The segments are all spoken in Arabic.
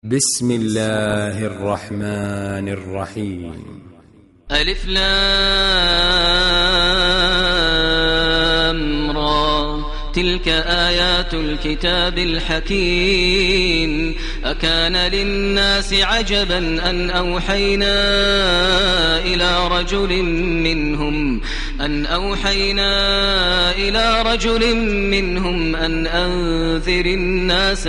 بسم الله الرحمن الرحيم. ألف لام را تلك آيات الكتاب الحكيم. أكان للناس عجبا أن أوحينا إلى رجل منهم أن أنذر الناس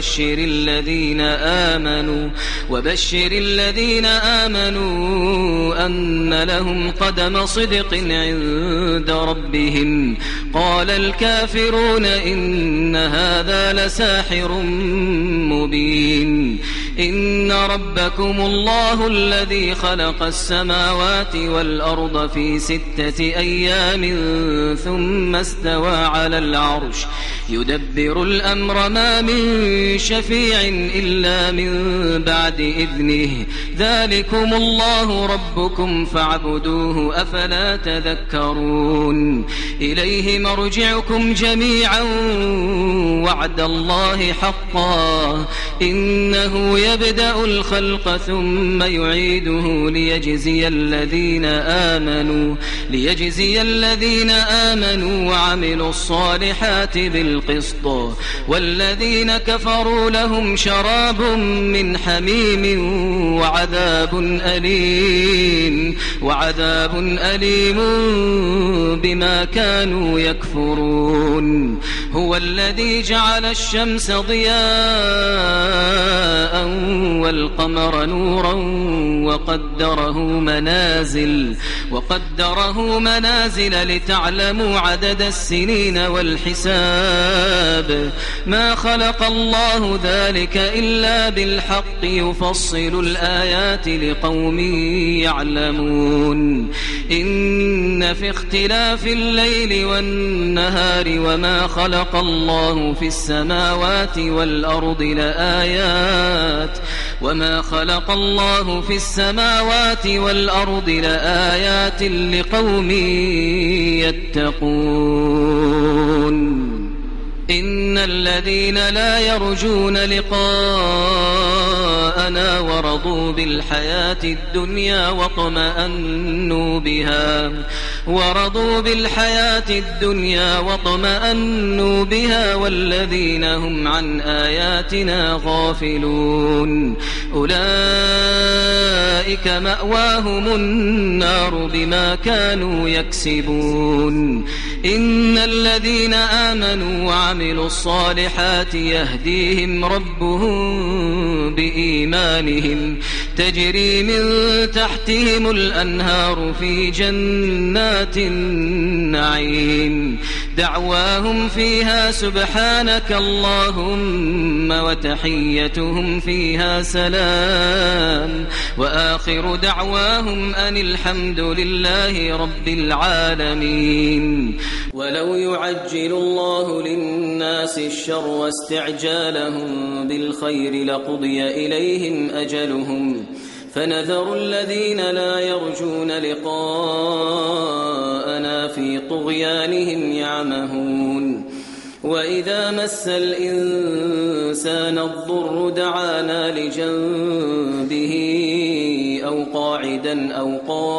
وبشر الذين آمنوا أن لهم قدم صدق عند ربهم. قال الكافرون إن هذا لساحر مبين. إن ربكم الله الذي خلق السماوات والأرض في 6 أيام ثم استوى على العرش يدبر الأمر ما من شفيع إلا من بعد إذنه. ذلكم الله ربكم فاعبدوه أفلا تذكرون. إليه مرجعكم جميعا وعد الله حقا إنه يبدأ الخلق ثم يعيده ليجزي الذين آمنوا وعملوا الصالحات بالقسط. والذين كفروا لهم شراب من حميم وعذاب أليم بما كانوا يكفرون. هو الذي جعل الشمس ضياء والقمر نورا وقدره منازل لتعلموا عدد السنين والحساب. ما خلق الله ذلك إلا بالحق يفصل الآيات لقوم يعلمون. إن في اختلاف الليل والنهار وما خلق الله في السماوات والأرض لآيات لقوم يتقون. إن الذين لا يرجون لقاءنا ورضوا بالحياة الدنيا واطمأنوا بها والذين هم عن آياتنا غافلون أولئك مأواهم النار بما كانوا يكسبون. إن الذين آمنوا وعملوا الصالحات يهديهم ربهم بإيمانهم تجري من تحتهم الأنهار في جنات النعيم. دعواهم فيها سبحانك اللهم وتحيتهم فيها سلام وآخر دعواهم أن الحمد لله رب العالمين. ولو يعجل الله للناس الشر واستعجالهم بالخير لقضي إليهم أجلهم فنذر الذين لا يرجون لقاءنا في طغيانهم يعمهون. وإذا مس الإنسان الضر دعانا لجنبه أو قاعدا أو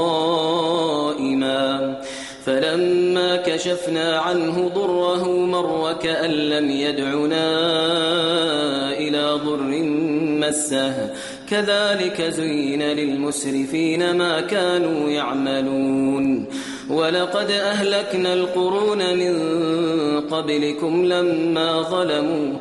قائما فلما كشفنا عنه ضره مر كأن لم يدعنا إلى ضر مسه كذلك زين للمسرفين ما كانوا يعملون. ولقد أهلكنا القرون من قبلكم لما ظلموا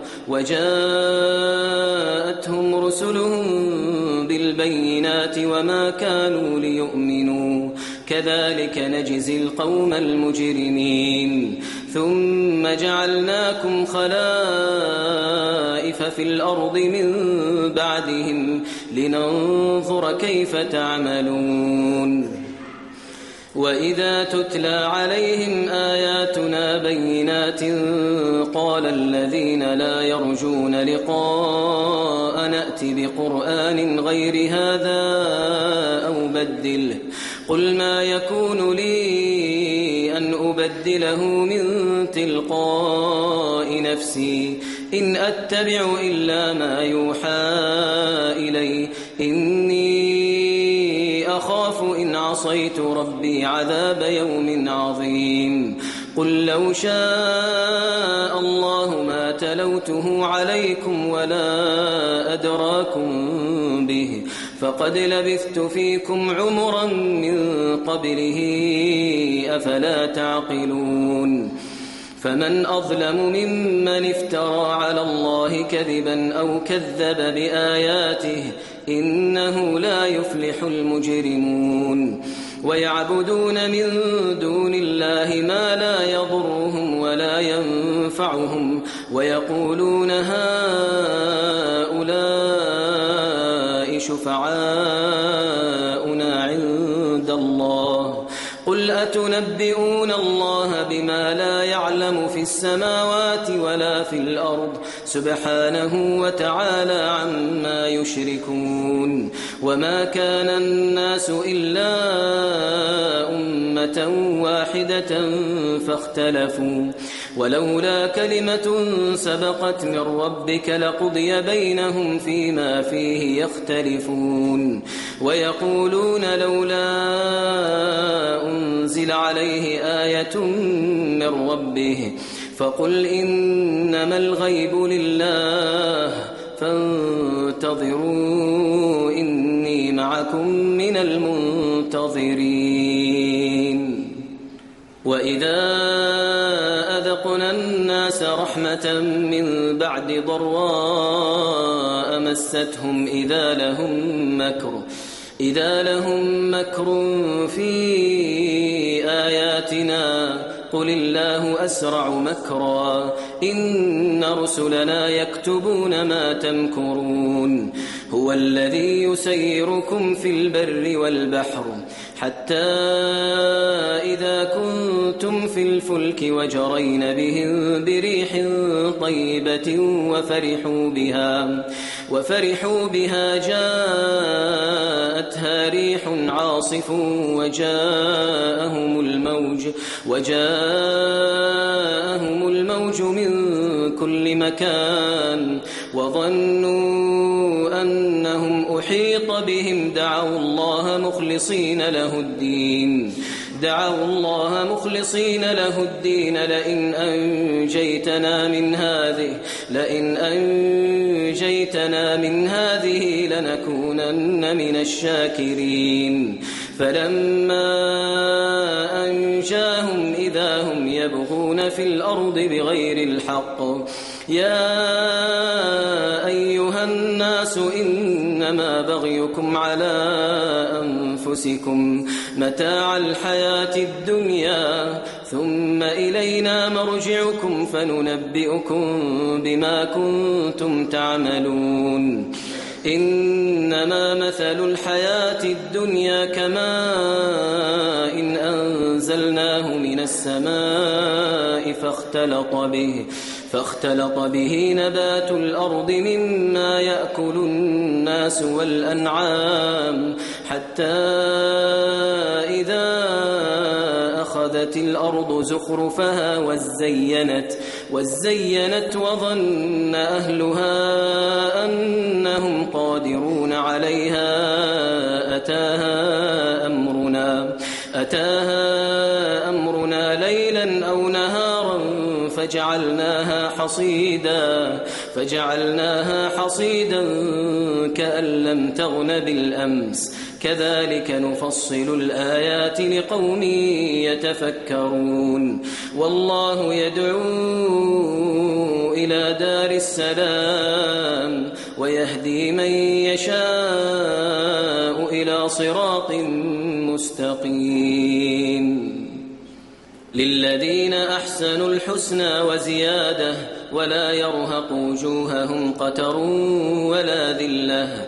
وجاءتهم رسلهم بالبينات وما كانوا ليؤمنوا كذلك نجزي القوم المجرمين. ثم جعلناكم خلائف في الأرض من بعدهم لننظر كيف تعملون. وإذا تتلى عليهم آياتنا بينات قال الذين لا يرجون لقاء نأتي بقرآن غير هذا أو بدله قل ما يكون لي أن أبدله من تلقاء نفسي إن أتبع إلا ما يوحى إلي إني أخاف إن عصيت ربي عذاب يوم عظيم قل لو شاء الله ما تلوته عليكم ولا أدراكم به فقد لبثت فيكم عمرا من قبله أفلا تعقلون فمن أظلم ممن افترى على الله كذبا أو كذب بآياته إنه لا يفلح المجرمون ويعبدون من دون الله ما لا يضرهم ولا ينفعهم ويقولون هؤلاء شفعاؤنا عند الله قل أتنبئون الله بما لا يعلم في السماوات ولا في الأرض سبحانه وتعالى عما يشركون وما كان الناس إلا أمة واحدة فاختلفوا ولولا كلمة سبقت من ربك لقضي بينهم فيما فيه يختلفون ويقولون لولا أنزل عليه آية من ربه فقل إنما الغيب لله فانتظروا إني معكم من المنتظرين وإذا أذقنا الناس رحمة من بعد ضراء مستهم إذا لهم مكر في آياتنا قل الله أسرع مكرا إن رسلنا يكتبون ما تمكرون هو الذي يسيركم في البر والبحر حتى إذا كنتم في الفلك وجرين بهم بريح طيبة وفرحوا بها جاءتها ريح عاصف وجاءهم الموج من كل مكان وظنوا أنهم أحيط بهم دعوا الله مخلصين له الدين لئن أنجيتنا من هذه لنكونن من الشاكرين فلما أنجاهم إذا هم يبغون في الأرض بغير الحق يا أيها الناس إنما بغيكم على أنفسكم متاع الحياة الدنيا ثم إلينا مرجعكم فننبئكم بما كنتم تعملون إنما مثل الحياة الدنيا كماء إن أنزلناه من السماء فاختلط به نبات الأرض مما يأكل الناس والأنعام حتى إذا أخذت الأرض زخرفها وزينت وظن أهلها أنهم قادرون عليها أتاها أمرنا ليلا أو نهارا فجعلناها حصيدا كأن لم تغن بالأمس كذلك نفصل الآيات لقوم يتفكرون والله يدعو إلى دار السلام ويهدي من يشاء إلى صراط مستقيم للذين أحسنوا الحسنى وزيادة ولا يرهق وجوههم قتر ولا ذلة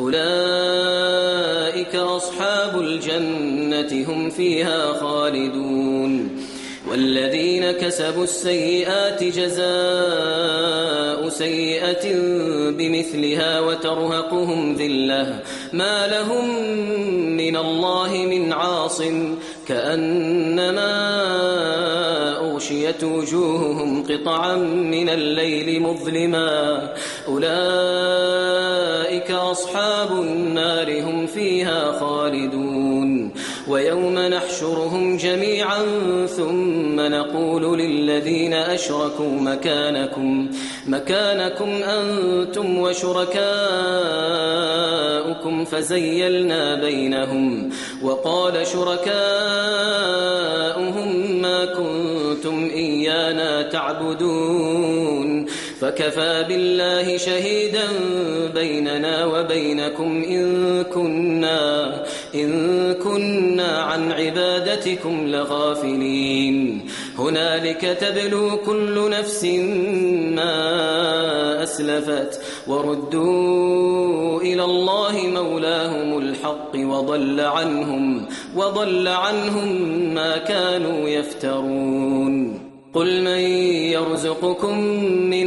أولئك أصحاب الجنة هم فيها خالدون والذين كسبوا السيئات جزاء سيئة بمثلها وترهقهم ذلة ما لهم من الله من عاصم كأنما أغشيت وجوههم قطعا من الليل مظلما أولئك أصحاب النار هم فيها خالدون ويوم نحشرهم جميعا ثم نقول للذين أشركوا مكانكم أنتم وشركاؤكم فزيلنا بينهم وقال شركاؤهم ما كنتم إيانا تعبدون فكفى بالله شهيدا بيننا وبينكم إن كنا عن عبادتكم لغافلين هنالك تبلو كل نفس ما أسلفت وردوا إلى الله مولاهم الحق وضل عنهم ما كانوا يفترون قل من يرزقكم من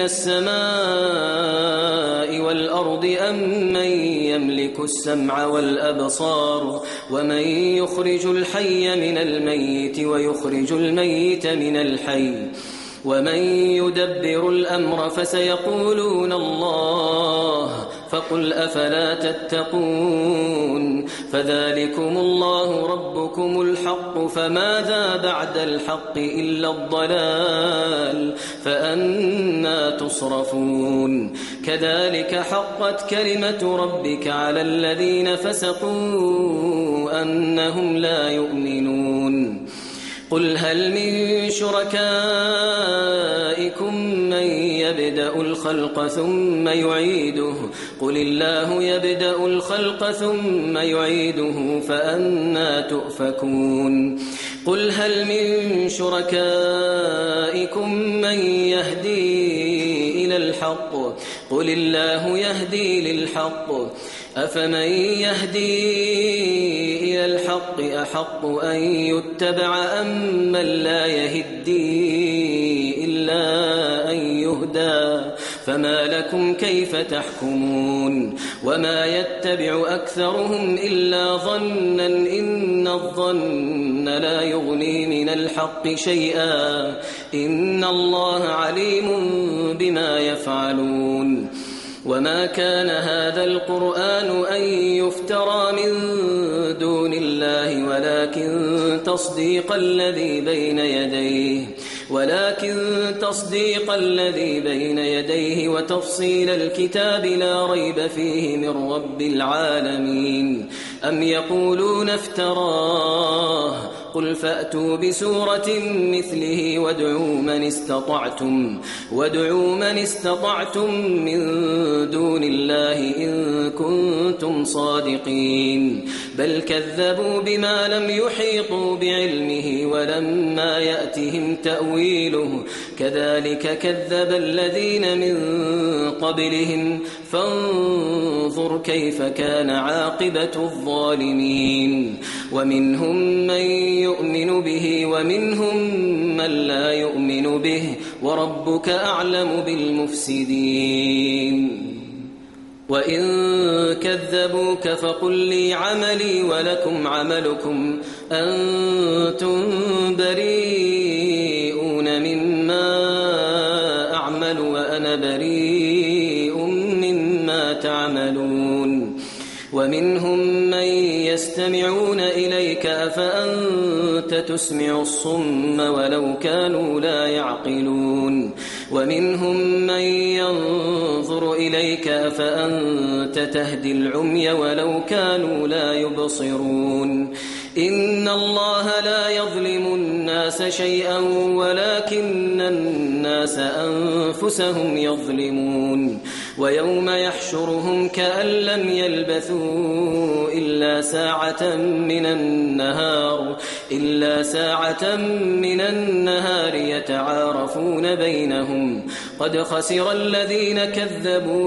السماء والأرض أم من يملك السمع والأبصار ومن يخرج الحي من الميت ويخرج الميت من الحي ومن يدبر الأمر فسيقولون الله فقل أفلا تتقون فذلكم الله ربكم الحق فماذا بعد الحق إلا الضلال فأنى تصرفون كذلك حقت كلمة ربك على الذين فسقوا أنهم لا يؤمنون قل هل من شركائكم من يبدأ الخلق ثم يعيده قل الله يبدأ الخلق ثم يعيده فأنى تؤفكون قل هل من شركائكم من يهدي إلى الحق قل الله يهدي للحق أفمن يهدي إلى الحق أحق أن يتبع أم من لا يهدي إلا أن يهدى فما لكم كيف تحكمون وما يتبع أكثرهم إلا ظنا إن الظن لا يغني من الحق شيئا إن الله عليم بما يفعلون وما كان هذا القرآن أن يفترى من دون الله ولكن تصديق الذي بين يديه وتفصيل الكتاب لا ريب فيه من رب العالمين أم يقولون افتراه قل فأتوا بسورة مثله وادعوا من استطعتم من دون الله إن كنتم صادقين بل كذبوا بما لم يحيطوا بعلمه ولما يأتهم تأويله كذلك كذب الذين من قبلهم فانظر كيف كان عاقبة الظالمين ومنهم من يؤمن به ومنهم من لا يؤمن به وربك أعلم بالمفسدين وإن كذبوك فقل لي عملي ولكم عملكم أنتم بريئون مما أعمل وأنا بريء مما تعملون ومنهم من يستمعون إليك أفأنت تسمع الصم ولو كانوا لا يعقلون ومنهم من ينظر إليك أفأنت تهدي العمي ولو كانوا لا يبصرون إن الله لا يظلم الناس شيئا ولكن الناس أنفسهم يظلمون ويوم يحشرهم كأن لم يلبثوا إلا ساعة من النهار يتعارفون بينهم قد خسر الذين كذبوا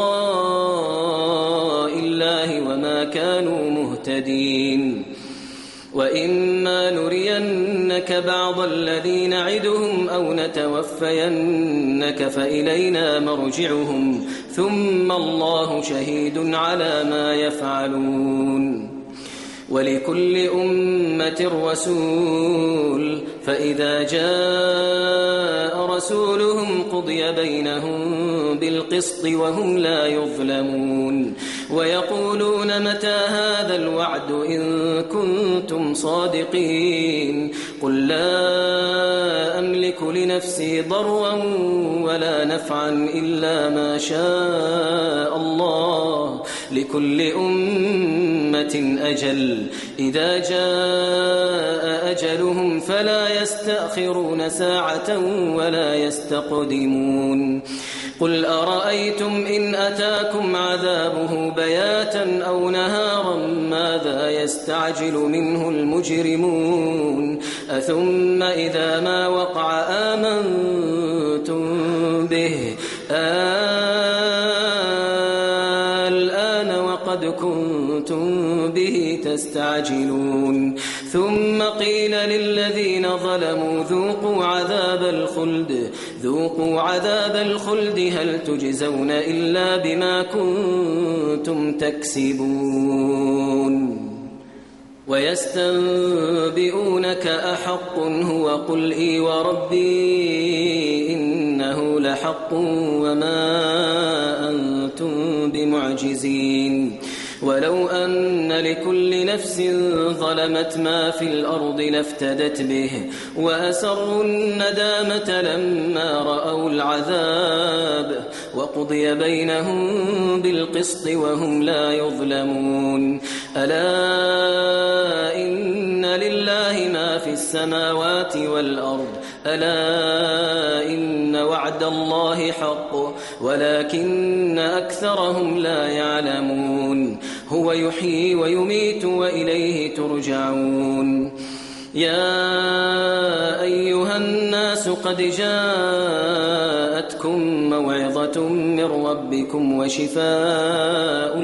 بلقاء الله وما كانوا مهتدين وإما نرينك بعض الذي نعدهم أو نتوفينك فإلينا مرجعهم ثم الله شهيد على ما يفعلون ولكل أمة رسول فإذا جاء رسولهم قضي بينهم بالقسط وهم لا يظلمون ويقولون متى هذا الوعد إن كنتم صادقين قل لا أملك لنفسي ضرا ولا نفعا إلا ما شاء الله لكل أمة أجل إذا جاء أجلهم فلا يستأخرون ساعة ولا يستقدمون قل أرأيتم إن أتاكم عذابه بياتا أو نهارا ماذا يستعجل منه المجرمون أثم إذا ما وقع آمنتم به الآن وقد كنتم به تستعجلون ثم قيل للذين ظلموا ذوقوا عذاب الخلد هل تجزون إلا بما كنتم تكسبون ويستنبئونك أحق هو قل إي وربي إنه لحق وما أنتم بمعجزين ولو أن لكل نفس ظلمت ما في الأرض لافتدت به وأسروا الندامة لما رأوا العذاب وقضي بينهم بالقسط وهم لا يظلمون ألا إن لله ما في السماوات والأرض ألا إن وعد الله حق ولكن أكثرهم لا يعلمون هو يحيي ويميت وإليه ترجعون يا أيها الناس قد جاءتكم موعظة من ربكم وشفاء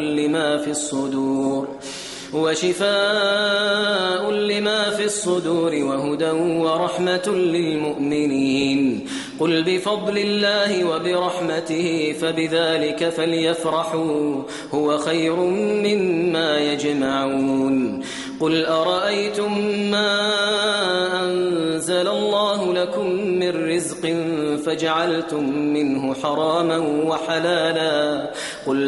لما في الصدور وهدى ورحمة للمؤمنين قل بفضل الله وبرحمته فبذلك فليفرحوا هو خير مما يجمعون قل أرأيتم ما أنزل الله لكم من رزق فجعلتم منه حراما وحلالا قل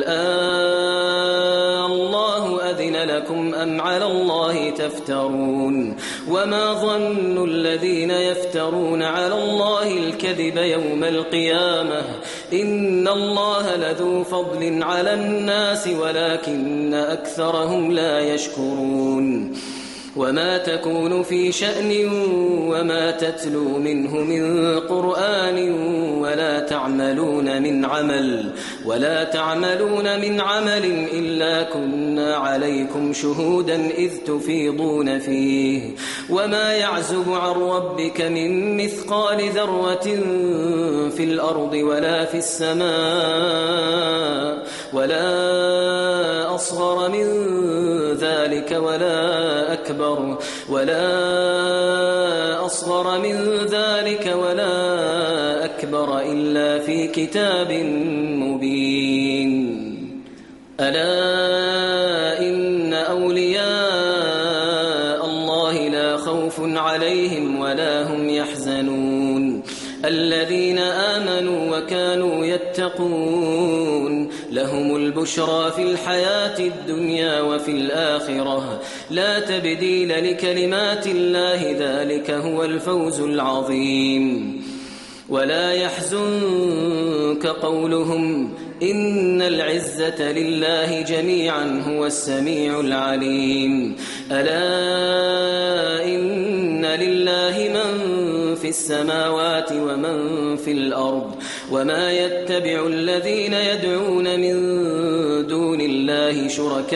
الله أذن لكم أم على الله تفترون وما ظن الذين يفترون على الله الكذب يوم القيامة إن الله لذو فضل على الناس ولكن أكثرهم لا يشكرون وما تكون في شأن وما تتلو منه من قرآن ولا تعملون من عمل إلا كنا عليكم شهودا إذ تفيضون فيه وما يعزب عن ربك من مثقال ذرة في الأرض ولا في السماء ولا أصغر من ذلك ولا أكبر إلا في كتاب مبين ألا إن أولياء الله لا خوف عليهم ولا هم يحزنون الذين آمنوا وكانوا يتقون لهم البشرى في الحياة الدنيا وفي الآخرة لا تبديل لكلمات الله ذلك هو الفوز العظيم ولا يحزنك قولهم إن العزة لله جميعا هو السميع العليم ألا إن لله من في السماوات ومن في الأرض وما يتبع الذين يدعون من دون الله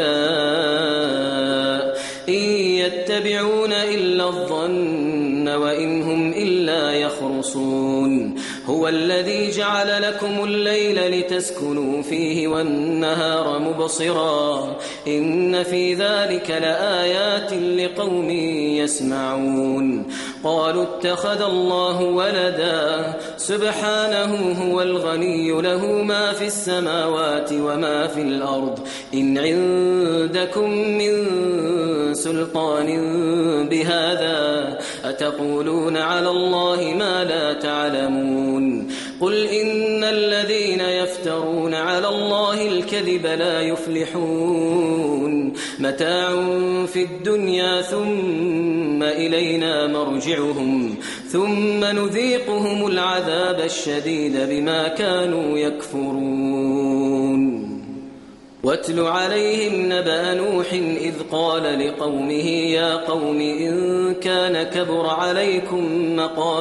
شركاء إن يتبعون إلا الظن وإن هم إلا يخرصون هو الذي جعل لكم الليل لتسكنوا فيه والنهار مبصرا إن في ذلك لآيات لقوم يسمعون قالوا اتخذ الله ولدا سبحانه هو الغني له ما في السماوات وما في الأرض إن عندكم من سلطان بهذا أتقولون على الله ما لا تعلمون قل إن الذين يفترون على الله الكذب لا يفلحون متاع في الدنيا ثم إلينا مرجعهم ثم نذيقهم العذاب الشديد بما كانوا يكفرون واتل عليهم نبأ نوح إذ قال لقومه يا قوم إن كان كبر عليكم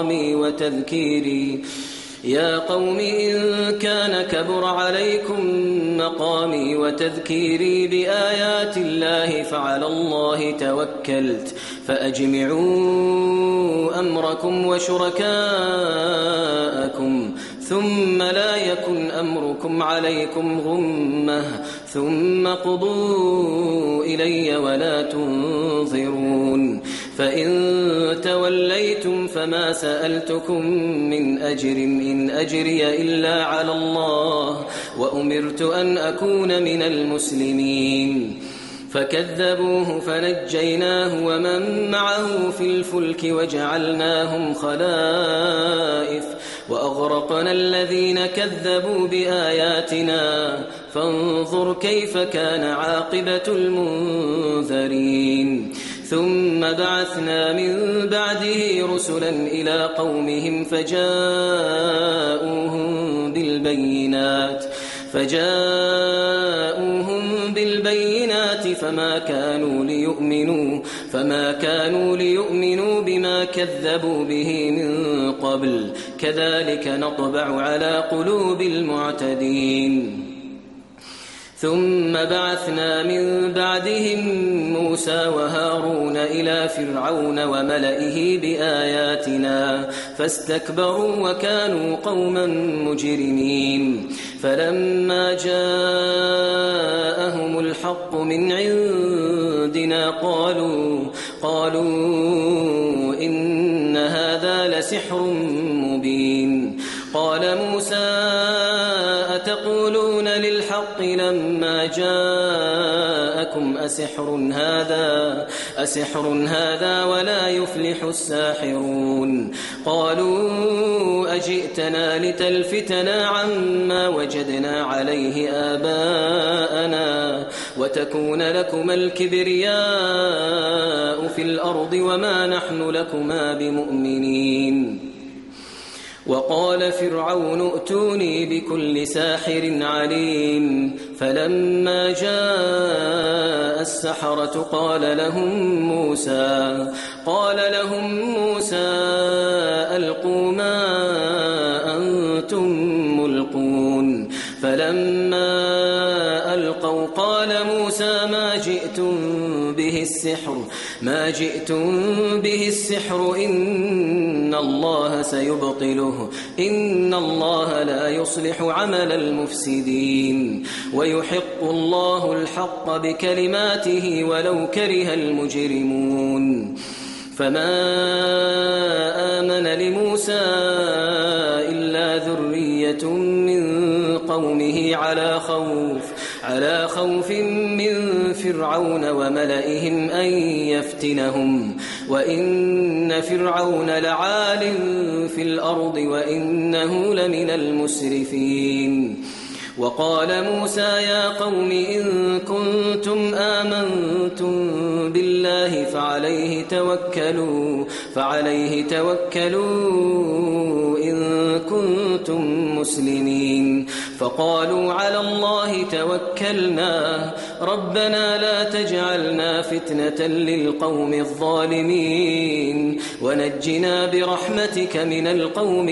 مقامي وتذكيري بآيات الله فعلى الله توكلت فأجمعوا أمركم وشركاءكم ثم لا يكن أمركم عليكم غمة ثم قضوا إلي ولا تنظرون فإن توليتم فما سألتكم من أجر إن أجري إلا على الله وأمرت أن أكون من المسلمين فكذبوه فنجيناه ومن معه في الفلك وجعلناهم خلائف وأغرقنا الذين كذبوا بآياتنا فانظر كيف كان عاقبة المنذرين ثم بعثنا من بعده رسلا إلى قومهم فجاءوهم بالبينات فما كانوا ليؤمنوا بما كذبوا به من قبل كذلك نطبع على قلوب المعتدين ثم بعثنا من بعدهم موسى وهارون إلى فرعون وملئه بآياتنا فاستكبروا وكانوا قوما مجرمين فلما جاءهم الحق من عندنا قالوا إن هذا لسحر مبين قال موسى أتقولون للحق لما جاءكم أسحر هذا ولا يفلح الساحرون قالوا أجئتنا لتلفتنا عما وجدنا عليه آباءنا وتكون لكما الكبرياء في الأرض وما نحن لكما بمؤمنين وقال فرعون ائتوني بكل ساحر عليم فلما جاء السحرة قال لهم موسى ألقوا ما أنتم ملقون فلما ألقوا قال موسى ما جئتم به السحر إن الله سيبطله إن الله لا يصلح عمل المفسدين ويحق الله الحق بكلماته ولو كره المجرمون فما آمن لموسى إلا ذرية من قومه على خوف من فرعون وملئهم أن يفتنهم وإن فرعون لعال في الأرض وإنه لمن المسرفين وقال موسى يا قوم إن كنتم آمنتم بالله فعليه توكلوا إن كنتم مسلمين فقالوا على الله توكلنا ربنا لا تجعلنا فتنة للقوم الظالمين ونجنا برحمتك من القوم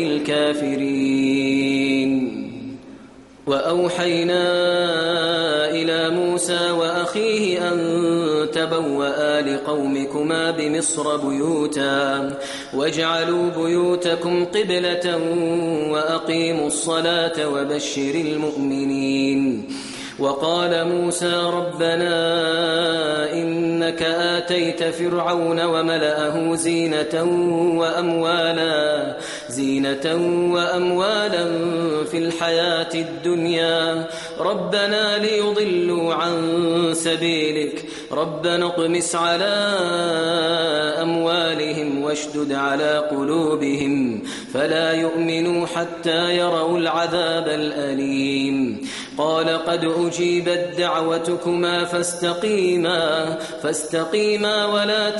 الكافرين وأوحينا إلى موسى وأخيه أن تبوأ لقومكما بمصر بيوتا واجعلوا بيوتكم قبلة وأقيموا الصلاة وبشر المؤمنين وقال موسى ربنا إنك آتيت فرعون وملأه زينة وأموالا في الحياة الدنيا ربنا ليضلوا عن سبيلك ربنا اطمس على أموالهم واشدد على قلوبهم فلا يؤمنوا حتى يروا العذاب الأليم قال قد أجيبت دعوتكما فاستقيما ولا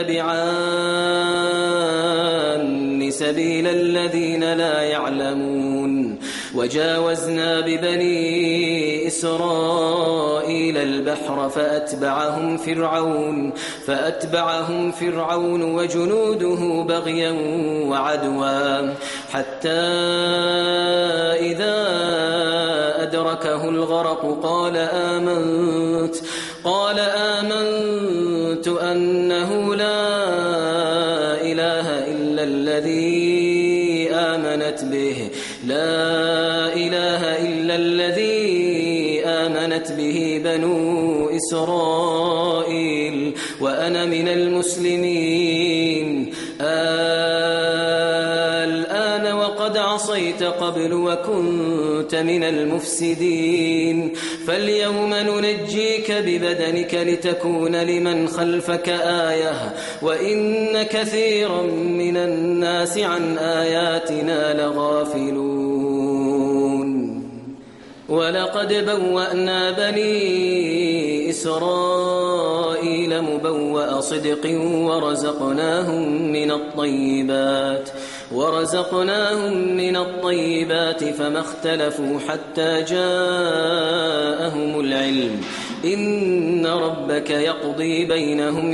تتبعان سبيل الذين لا يعلمون وجاوزنا ببني إسرائيل البحر فأتبعهم فرعون وجنوده بغيا وعدوا حتى إذا أدركه الغرق قال آمنت أنه لا إله إلا الذي آمنت به بنو إسرائيل وأنا من المسلمين الآن وقد عصيت قبل وكنت من المفسدين فاليوم ننجيك ببدنك لتكون لمن خلفك آية وإن كثيرا من الناس عن آياتنا لغافلون ولقد بوأنا بني إسرائيل مبوأ صدق ورزقناهم من الطيبات فما اختلفوا حتى جاءهم العلم إن ربك يقضي بينهم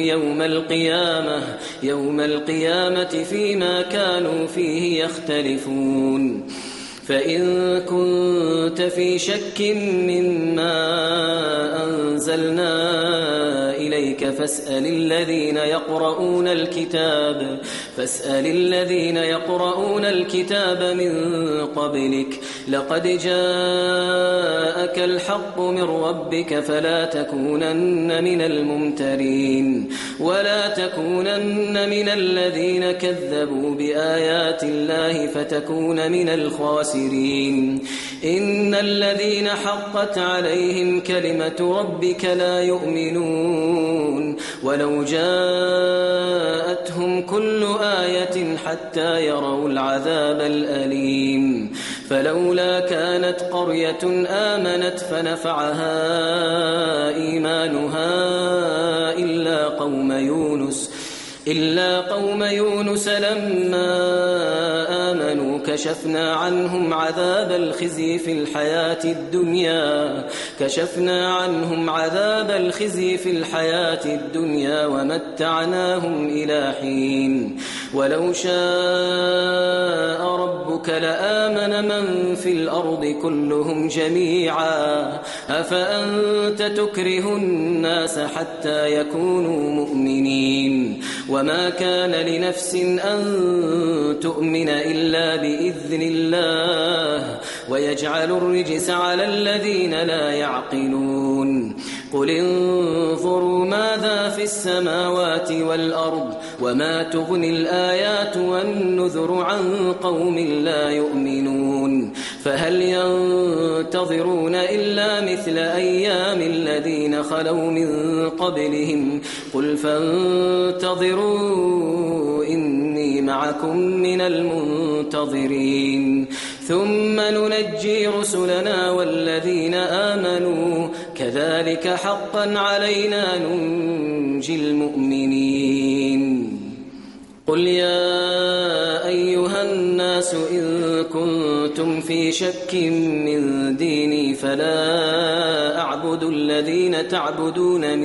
يوم القيامة فيما كانوا فيه يختلفون فإن كنت في شك مما أنزلنا إليك فاسأل الذين يقرؤون الكتاب من قبلك لقد جاءك الحق من ربك فلا تكونن من الممترين ولا تكونن من الذين كذبوا بآيات الله فتكون من الخاسرين إن الذين حقت عليهم كلمة ربك لا يؤمنون ولو جاءتهم كل آية حتى يروا العذاب الأليم فلولا كانت قرية آمنت فنفعها إيمانها إلا قوم يونس لما آمنوا كشفنا عنهم عذاب الخزي في الحياة الدنيا ومتعناهم إلى حين ولو شاء ربك لآمن من في الأرض كلهم جميعا أفأنت تكره الناس حتى يكونوا مؤمنين وما كان لنفس أن تؤمن إلا بإذن الله ويجعل الرجس على الذين لا يعقلون قل انظروا ماذا في السماوات والأرض وما تغني الآيات والنذر عن قوم لا يؤمنون فهل ينتظرون إلا مثل أيام الذين خلوا من قبلهم قل فانتظروا إني معكم من المنتظرين ثم ننجي رسلنا والذين آمنوا كذلك حقا علينا ننجي المؤمنين قل يا أيها الناس إن كنتم في شك من ديني فلا أعبد الذين تعبدون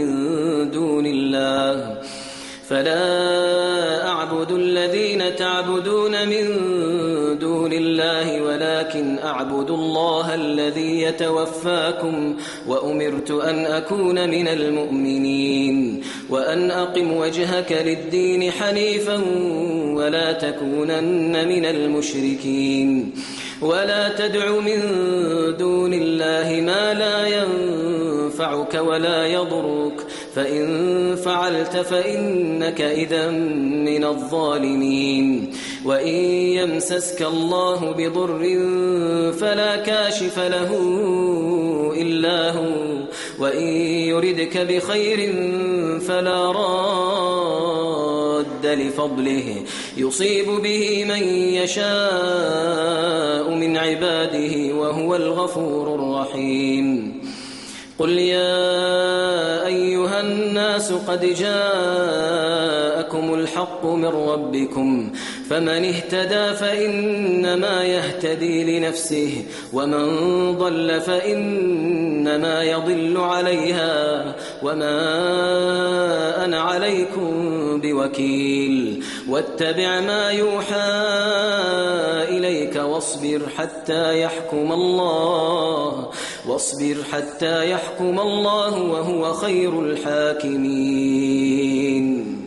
من دون الله ولكن أعبد الله الذي يتوفاكم وأمرت أن أكون من المؤمنين وأن أقم وجهك للدين حنيفا ولا تكونن من المشركين ولا تدع من دون الله ما لا ينفعك ولا يضرك فإن فعلت فإنك إذا من الظالمين وإن يمسسك الله بضر فلا كاشف له إلا هو وإن يردك بخير فلا راد لفضله يصيب به من يشاء من عباده وهو الغفور الرحيم قل يا أيها الناس قد جاءكم الحق من ربكم فمن اهتدى فإنما يهتدي لنفسه ومن ضل فإنما يضل عليها وما أنا عليكم بوكيل واتبع ما يوحى إليك واصبر حتى يحكم الله وهو خير الحاكمين